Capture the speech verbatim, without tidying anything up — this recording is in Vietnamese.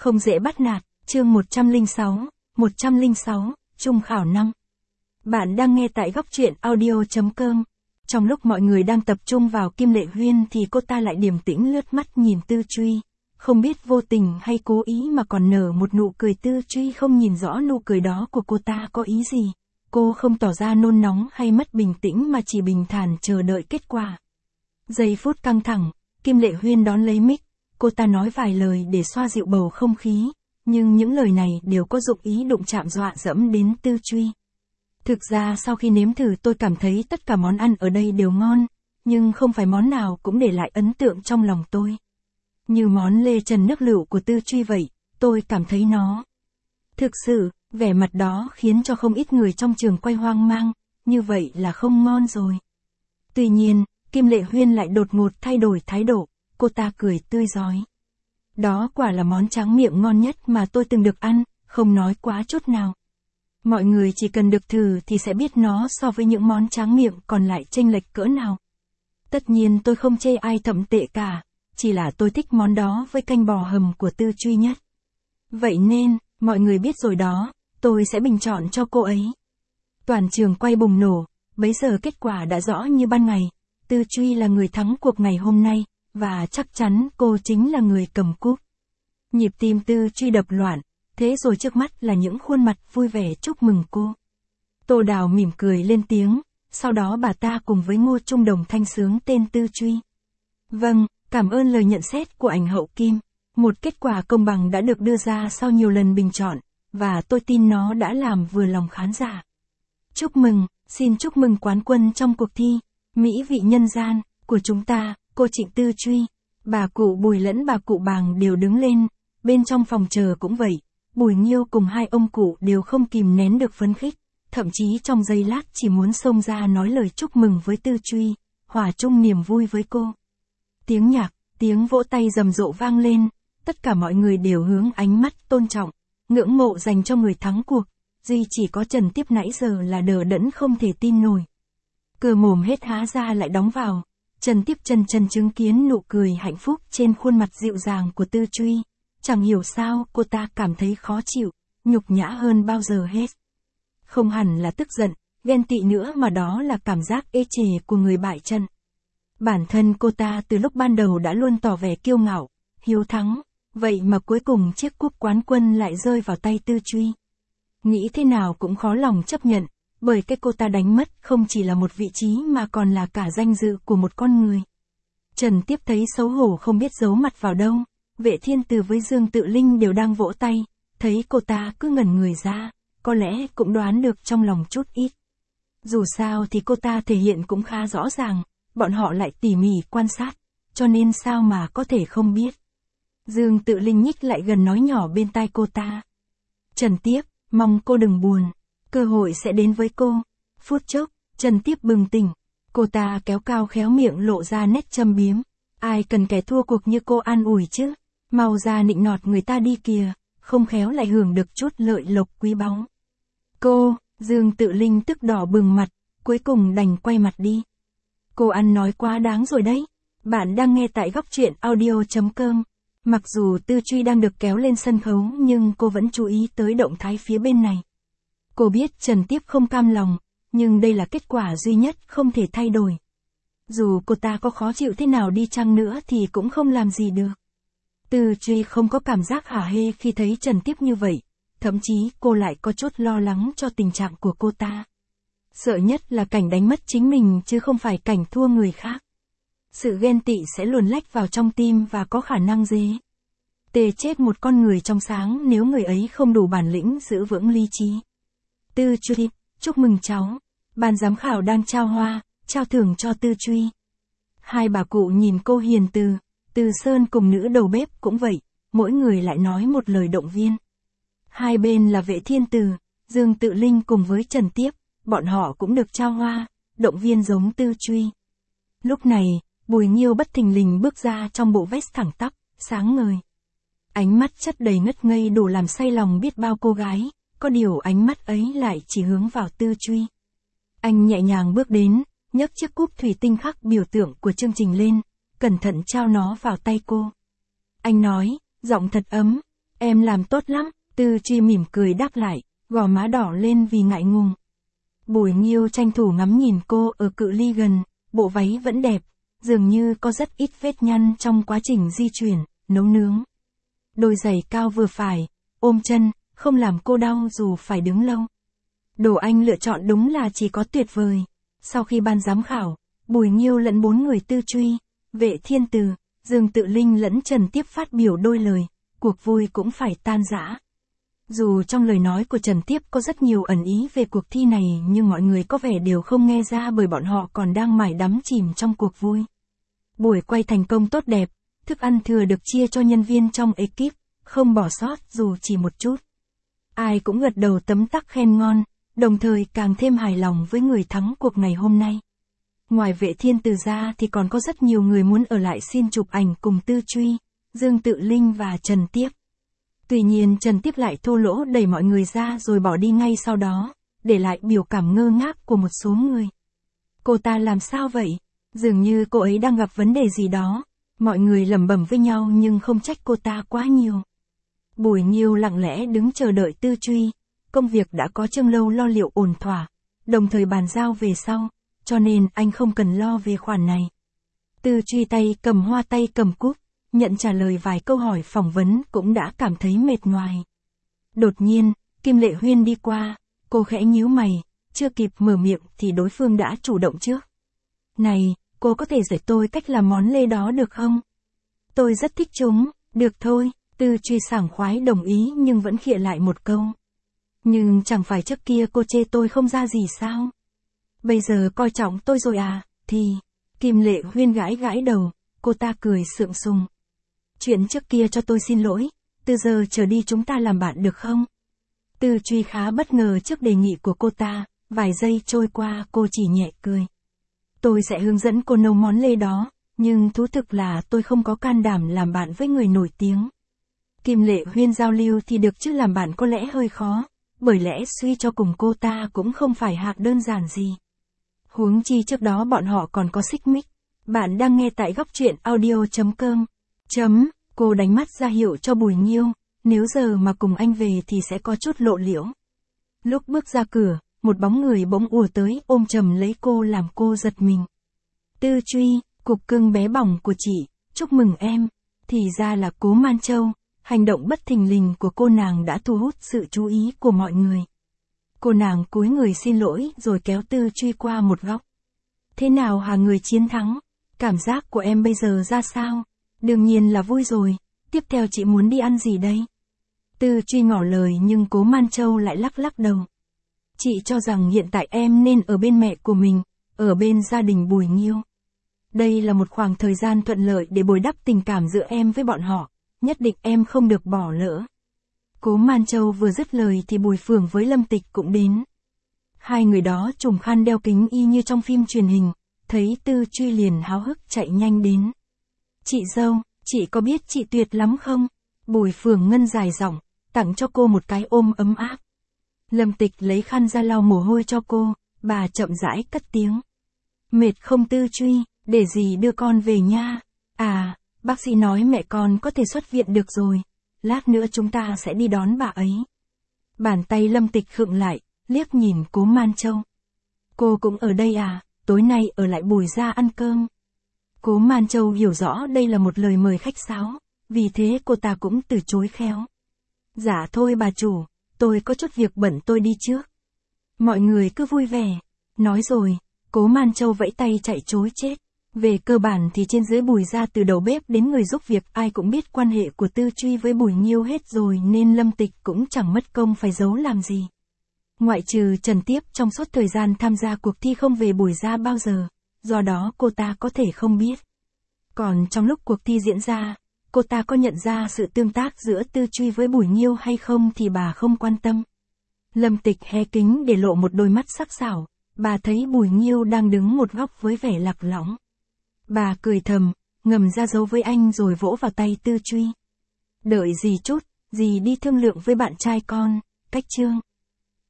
không dễ bắt nạt, chương một trăm lẻ sáu, một trăm lẻ sáu, trung khảo năm. Bạn đang nghe tại góc truyện audio chấm com. Trong lúc mọi người đang tập trung vào Kim Lệ Huyên thì cô ta lại điềm tĩnh lướt mắt nhìn Tư Truy. Không biết vô tình hay cố ý mà còn nở một nụ cười. Tư Truy không nhìn rõ nụ cười đó của cô ta có ý gì. Cô không tỏ ra nôn nóng hay mất bình tĩnh mà chỉ bình thản chờ đợi kết quả. Giây phút căng thẳng, Kim Lệ Huyên đón lấy mic. Cô ta nói vài lời để xoa dịu bầu không khí, nhưng những lời này đều có dụng ý đụng chạm dọa dẫm đến Tư Truy. Thực ra sau khi nếm thử tôi cảm thấy tất cả món ăn ở đây đều ngon, nhưng không phải món nào cũng để lại ấn tượng trong lòng tôi. Như món lê trần nước lựu của Tư Truy vậy, tôi cảm thấy nó. Thực sự, vẻ mặt đó khiến cho không ít người trong trường quay hoang mang, như vậy là không ngon rồi. Tuy nhiên, Kim Lệ Huyên lại đột ngột thay đổi thái độ, cô ta cười tươi rói. Đó quả là món tráng miệng ngon nhất mà tôi từng được ăn, không nói quá chút nào. Mọi người chỉ cần được thử thì sẽ biết nó so với những món tráng miệng còn lại chênh lệch cỡ nào. Tất nhiên tôi không chê ai thậm tệ cả, chỉ là tôi thích món đó với canh bò hầm của Tư Truy nhất. Vậy nên, mọi người biết rồi đó, tôi sẽ bình chọn cho cô ấy. Toàn trường quay bùng nổ, bấy giờ kết quả đã rõ như ban ngày. Tư Truy là người thắng cuộc ngày hôm nay, và chắc chắn cô chính là người cầm cúp. Nhịp tim Tư Truy đập loạn, thế rồi trước mắt là những khuôn mặt vui vẻ chúc mừng cô. Tô Đào mỉm cười lên tiếng, sau đó bà ta cùng với Ngô Trung Đồng thanh sướng tên Tư Truy. Vâng, cảm ơn lời nhận xét của ảnh hậu Kim. Một kết quả công bằng đã được đưa ra sau nhiều lần bình chọn, và tôi tin nó đã làm vừa lòng khán giả. Chúc mừng, xin chúc mừng quán quân trong cuộc thi Mỹ vị nhân gian của chúng ta, cô Trịnh Tư Truy. Bà cụ Bùi lẫn bà cụ Bàng đều đứng lên, bên trong phòng chờ cũng vậy. Bùi Nghiêu cùng hai ông cụ đều không kìm nén được phấn khích, thậm chí trong giây lát chỉ muốn xông ra nói lời chúc mừng với Tư Truy, hòa chung niềm vui với cô. Tiếng nhạc, tiếng vỗ tay rầm rộ vang lên, tất cả mọi người đều hướng ánh mắt tôn trọng, ngưỡng mộ dành cho người thắng cuộc, duy chỉ có Trần Tiếp nãy giờ là đờ đẫn không thể tin nổi. Cửa mồm hết há ra lại đóng vào, Trần Tiếp chân chân chứng kiến nụ cười hạnh phúc trên khuôn mặt dịu dàng của Tư Truy. Chẳng hiểu sao cô ta cảm thấy khó chịu, nhục nhã hơn bao giờ hết. Không hẳn là tức giận, ghen tị nữa mà đó là cảm giác ê chề của người bại trận. Bản thân cô ta từ lúc ban đầu đã luôn tỏ vẻ kiêu ngạo, hiếu thắng, vậy mà cuối cùng chiếc cúp quán quân lại rơi vào tay Tư Truy. Nghĩ thế nào cũng khó lòng chấp nhận, bởi cái cô ta đánh mất không chỉ là một vị trí mà còn là cả danh dự của một con người. Trần Tiếp thấy xấu hổ không biết giấu mặt vào đâu. Vệ Thiên Từ với Dương Tự Linh đều đang vỗ tay, thấy cô ta cứ ngẩn người ra, có lẽ cũng đoán được trong lòng chút ít. Dù sao thì cô ta thể hiện cũng khá rõ ràng, bọn họ lại tỉ mỉ quan sát, cho nên sao mà có thể không biết. Dương Tự Linh nhích lại gần nói nhỏ bên tai cô ta. Trần Tiếp, mong cô đừng buồn, cơ hội sẽ đến với cô. Phút chốc, Trần Tiếp bừng tỉnh, cô ta kéo cao khéo miệng lộ ra nét châm biếm. Ai cần kẻ thua cuộc như cô an ủi chứ, mau ra nịnh nọt người ta đi kìa, không khéo lại hưởng được chút lợi lộc quý báu. Cô, Dương Tự Linh tức đỏ bừng mặt, cuối cùng đành quay mặt đi. Cô ăn nói quá đáng rồi đấy. Bạn đang nghe tại góc truyện audio chấm com. Mặc dù Tư Truy đang được kéo lên sân khấu nhưng cô vẫn chú ý tới động thái phía bên này. Cô biết Trần Tiếp không cam lòng, nhưng đây là kết quả duy nhất không thể thay đổi. Dù cô ta có khó chịu thế nào đi chăng nữa thì cũng không làm gì được. Tư Truy không có cảm giác hả hê khi thấy Trần Tiếp như vậy, thậm chí cô lại có chút lo lắng cho tình trạng của cô ta. Sợ nhất là cảnh đánh mất chính mình chứ không phải cảnh thua người khác. Sự ghen tị sẽ luồn lách vào trong tim và có khả năng dễ tê chết một con người trong sáng nếu người ấy không đủ bản lĩnh giữ vững lý trí. Tư Truy, chúc mừng cháu. Ban giám khảo đang trao hoa, trao thưởng cho Tư Truy. Hai bà cụ nhìn cô hiền từ, Từ Sơn cùng nữ đầu bếp cũng vậy, mỗi người lại nói một lời động viên. Hai bên là Vệ Thiên Từ, Dương Tự Linh cùng với Trần Tiếp, bọn họ cũng được trao hoa, động viên giống Tư Truy. Lúc này, Bùi Nghiêu bất thình lình bước ra trong bộ vest thẳng tắp, sáng ngời. Ánh mắt chất đầy ngất ngây đủ làm say lòng biết bao cô gái, có điều ánh mắt ấy lại chỉ hướng vào Tư Truy. Anh nhẹ nhàng bước đến, nhấc chiếc cúp thủy tinh khắc biểu tượng của chương trình lên, cẩn thận trao nó vào tay cô. Anh nói, giọng thật ấm, Em làm tốt lắm, Tư Truy mỉm cười đáp lại, gò má đỏ lên vì ngại ngùng. Bùi Nghiêu tranh thủ ngắm nhìn cô ở cự ly gần, bộ váy vẫn đẹp, dường như có rất ít vết nhăn trong quá trình di chuyển, nấu nướng. Đôi giày cao vừa phải, ôm chân, không làm cô đau dù phải đứng lâu. Đồ anh lựa chọn đúng là chỉ có tuyệt vời. Sau khi ban giám khảo, Bùi Nghiêu lẫn bốn người Tư Truy, Vệ Thiên Từ, Dương Tự Linh lẫn Trần Tiếp phát biểu đôi lời, cuộc vui cũng phải tan rã. Dù trong lời nói của Trần Tiếp có rất nhiều ẩn ý về cuộc thi này nhưng mọi người có vẻ đều không nghe ra bởi bọn họ còn đang mải đắm chìm trong cuộc vui. Buổi quay thành công tốt đẹp, thức ăn thừa được chia cho nhân viên trong ekip, không bỏ sót dù chỉ một chút. Ai cũng gật đầu tấm tắc khen ngon, đồng thời càng thêm hài lòng với người thắng cuộc ngày hôm nay. Ngoài Vệ Thiên Từ ra thì còn có rất nhiều người muốn ở lại xin chụp ảnh cùng Tư Truy, Dương Tự Linh và Trần Tiếp. Tuy nhiên Trần Tiếp lại thô lỗ đẩy mọi người ra rồi bỏ đi ngay sau đó, để lại biểu cảm ngơ ngác của một số người. Cô ta làm sao vậy? Dường như cô ấy đang gặp vấn đề gì đó. Mọi người lẩm bẩm với nhau nhưng không trách cô ta quá nhiều. Bùi Nghiêu lặng lẽ đứng chờ đợi Tư Truy, công việc đã có Trương Lâu lo liệu ổn thỏa, đồng thời bàn giao về sau, cho nên anh không cần lo về khoản này. Tư Truy tay cầm hoa tay cầm cúp, nhận trả lời vài câu hỏi phỏng vấn cũng đã cảm thấy mệt nhoài. Đột nhiên, Kim Lệ Huyên đi qua, cô khẽ nhíu mày, chưa kịp mở miệng thì đối phương đã chủ động trước. Này, cô có thể dạy tôi cách làm món lê đó được không? Tôi rất thích chúng, được thôi, Tư Truy sảng khoái đồng ý nhưng vẫn khịa lại một câu. Nhưng chẳng phải trước kia cô chê tôi không ra gì sao? Bây giờ coi trọng tôi rồi à, thì... Kim Lệ Huyên gãi gãi đầu, cô ta cười sượng sùng. Chuyện trước kia cho tôi xin lỗi, từ giờ trở đi chúng ta làm bạn được không? Tư Truy khá bất ngờ trước đề nghị của cô ta, vài giây trôi qua cô chỉ nhẹ cười. Tôi sẽ hướng dẫn cô nấu món lê đó, nhưng thú thực là tôi không có can đảm làm bạn với người nổi tiếng. Kim Lệ Huyên giao lưu thì được chứ làm bạn có lẽ hơi khó, bởi lẽ suy cho cùng cô ta cũng không phải hạng đơn giản gì. Huống chi trước đó bọn họ còn có xích mích. Bạn đang nghe tại góc truyện audio chấm com. Chấm, cô đánh mắt ra hiệu cho Bùi Nghiêu, nếu giờ mà cùng anh về thì sẽ có chút lộ liễu. Lúc bước ra cửa, một bóng người bỗng ùa tới ôm chầm lấy cô làm cô giật mình. Tư Truy, cục cưng bé bỏng của chị, chúc mừng em. Thì ra là Cố Man Châu, hành động bất thình lình của cô nàng đã thu hút sự chú ý của mọi người. Cô nàng cúi người xin lỗi rồi kéo Tư Truy qua một góc. Thế nào hả người chiến thắng? Cảm giác của em bây giờ ra sao? Đương nhiên là vui rồi, tiếp theo chị muốn đi ăn gì đây? Tư Truy ngỏ lời nhưng Cố Man Châu lại lắc lắc đầu. Chị cho rằng hiện tại em nên ở bên mẹ của mình, ở bên gia đình Bùi Nghiêu. Đây là một khoảng thời gian thuận lợi để bồi đắp tình cảm giữa em với bọn họ, nhất định em không được bỏ lỡ. Cố Man Châu vừa dứt lời thì Bùi Phường với Lâm Tịch cũng đến. Hai người đó trùm khăn đeo kính y như trong phim truyền hình, thấy Tư Truy liền háo hức chạy nhanh đến. Chị dâu, chị có biết chị tuyệt lắm không? Bùi Phường ngân dài giọng, tặng cho cô một cái ôm ấm áp. Lâm Tịch lấy khăn ra lau mồ hôi cho cô, bà chậm rãi cất tiếng. Mệt không Tư Truy, để gì đưa con về nha. À, bác sĩ nói mẹ con có thể xuất viện được rồi, lát nữa chúng ta sẽ đi đón bà ấy. Bàn tay Lâm Tịch khựng lại, liếc nhìn Cố Man Châu. Cô cũng ở đây à, tối nay ở lại Bùi gia ăn cơm. Cố Man Châu hiểu rõ đây là một lời mời khách sáo, vì thế cô ta cũng từ chối khéo. Dạ thôi bà chủ, tôi có chút việc bận tôi đi trước. Mọi người cứ vui vẻ. Nói rồi, Cố Man Châu vẫy tay chạy trối chết. Về cơ bản thì trên dưới Bùi gia từ đầu bếp đến người giúp việc ai cũng biết quan hệ của Tư Truy với Bùi Nghiêu hết rồi nên Lâm Tịch cũng chẳng mất công phải giấu làm gì. Ngoại trừ Trần Tiếp trong suốt thời gian tham gia cuộc thi không về Bùi gia bao giờ, do đó cô ta có thể không biết. Còn trong lúc cuộc thi diễn ra, cô ta có nhận ra sự tương tác giữa Tư Truy với Bùi Nghiêu hay không thì bà không quan tâm. Lâm Tịch hé kính để lộ một đôi mắt sắc sảo, bà thấy Bùi Nghiêu đang đứng một góc với vẻ lạc lõng. Bà cười thầm, ngầm ra dấu với anh rồi vỗ vào tay Tư Truy. Đợi gì chút, dì đi thương lượng với bạn trai con, cách chương.